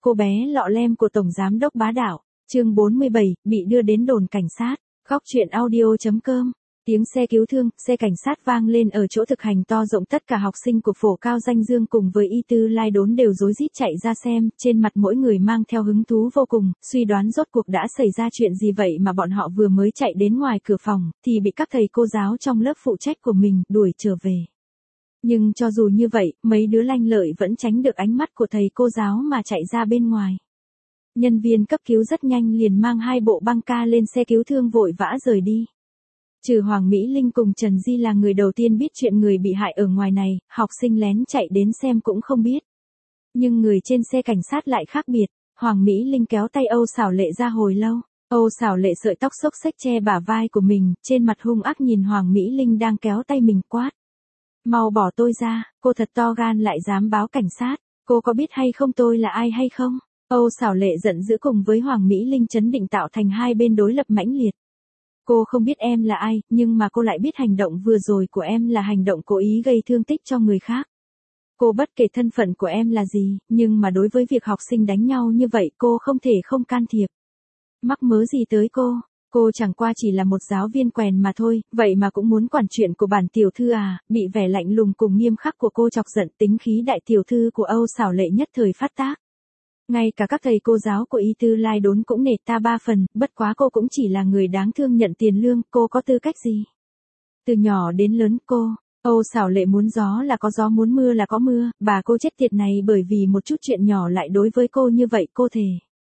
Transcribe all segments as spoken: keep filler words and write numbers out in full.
cô bé lọ lem của Tổng Giám đốc bá đạo. Chương bốn mươi bảy, bị đưa đến đồn cảnh sát. Góc truyện audio chấm com. Tiếng xe cứu thương, xe cảnh sát vang lên ở chỗ thực hành to rộng, tất cả học sinh của phổ cao Danh Dương cùng với Y Tư Lai Đốn đều rối rít chạy ra xem, trên mặt mỗi người mang theo hứng thú vô cùng, suy đoán rốt cuộc đã xảy ra chuyện gì vậy mà bọn họ vừa mới chạy đến ngoài cửa phòng, thì bị các thầy cô giáo trong lớp phụ trách của mình đuổi trở về. Nhưng cho dù như vậy, mấy đứa lanh lợi vẫn tránh được ánh mắt của thầy cô giáo mà chạy ra bên ngoài. Nhân viên cấp cứu rất nhanh liền mang hai bộ băng ca lên xe cứu thương vội vã rời đi. Trừ Hoàng Mỹ Linh cùng Trần Di là người đầu tiên biết chuyện người bị hại ở ngoài này, học sinh lén chạy đến xem cũng không biết. Nhưng người trên xe cảnh sát lại khác biệt, Hoàng Mỹ Linh kéo tay Âu Xảo Lệ ra hồi lâu. Âu Xảo Lệ sợi tóc xốc xếch che bả vai của mình, trên mặt hung ác nhìn Hoàng Mỹ Linh đang kéo tay mình quát. Mau bỏ tôi ra, cô thật to gan lại dám báo cảnh sát, cô có biết hay không tôi là ai hay không? Âu Xảo Lệ giận dữ cùng với Hoàng Mỹ Linh chấn định tạo thành hai bên đối lập mãnh liệt. Cô không biết em là ai, nhưng mà cô lại biết hành động vừa rồi của em là hành động cố ý gây thương tích cho người khác. Cô bất kể thân phận của em là gì, nhưng mà đối với việc học sinh đánh nhau như vậy cô không thể không can thiệp. Mắc mớ gì tới cô, cô chẳng qua chỉ là một giáo viên quèn mà thôi, vậy mà cũng muốn quản chuyện của bản tiểu thư à, bị vẻ lạnh lùng cùng nghiêm khắc của cô chọc giận, tính khí đại tiểu thư của Âu Xảo Lệ nhất thời phát tác. Ngay cả các thầy cô giáo của Y Tư Lai Đốn cũng nể ta ba phần, bất quá cô cũng chỉ là người đáng thương nhận tiền lương, cô có tư cách gì? Từ nhỏ đến lớn cô, Âu Xảo Lệ muốn gió là có gió, muốn mưa là có mưa, bà cô chết tiệt này bởi vì một chút chuyện nhỏ lại đối với cô như vậy, cô thề.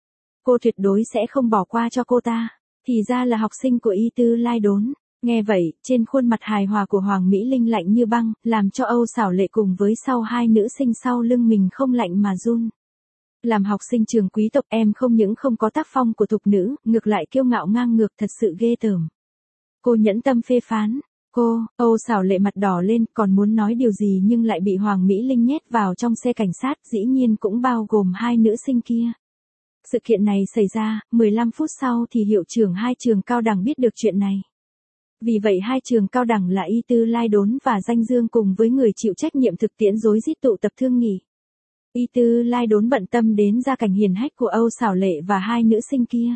Cô tuyệt đối sẽ không bỏ qua cho cô ta, thì ra là học sinh của Y Tư Lai Đốn. Nghe vậy, trên khuôn mặt hài hòa của Hoàng Mỹ Linh lạnh như băng, làm cho Âu Xảo Lệ cùng với sau hai nữ sinh sau lưng mình không lạnh mà run. Làm học sinh trường quý tộc em không những không có tác phong của thục nữ, ngược lại kiêu ngạo ngang ngược, thật sự ghê tởm. Cô nhẫn tâm phê phán. Cô, Âu Xảo Lệ mặt đỏ lên còn muốn nói điều gì nhưng lại bị Hoàng Mỹ Linh nhét vào trong xe cảnh sát, dĩ nhiên cũng bao gồm hai nữ sinh kia. Sự kiện này xảy ra, mười lăm phút sau thì hiệu trưởng hai trường cao đẳng biết được chuyện này. Vì vậy hai trường cao đẳng là Y Tư Lai Đốn và Danh Dương cùng với người chịu trách nhiệm thực tiễn rối rít tụ tập thương nghị. Y Tư Lai Đốn bận tâm đến gia cảnh hiền hách của Âu Xảo Lệ và hai nữ sinh kia.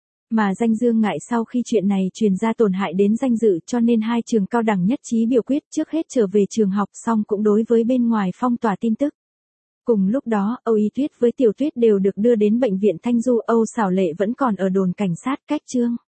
Mà Danh Dương ngại sau khi chuyện này truyền ra tổn hại đến danh dự cho nên hai trường cao đẳng nhất trí biểu quyết trước hết trở về trường học, xong cũng đối với bên ngoài phong tỏa tin tức. Cùng lúc đó, Âu Y Tuyết với Tiểu Tuyết đều được đưa đến bệnh viện Thanh Du, Âu Xảo Lệ vẫn còn ở đồn cảnh sát cách Trương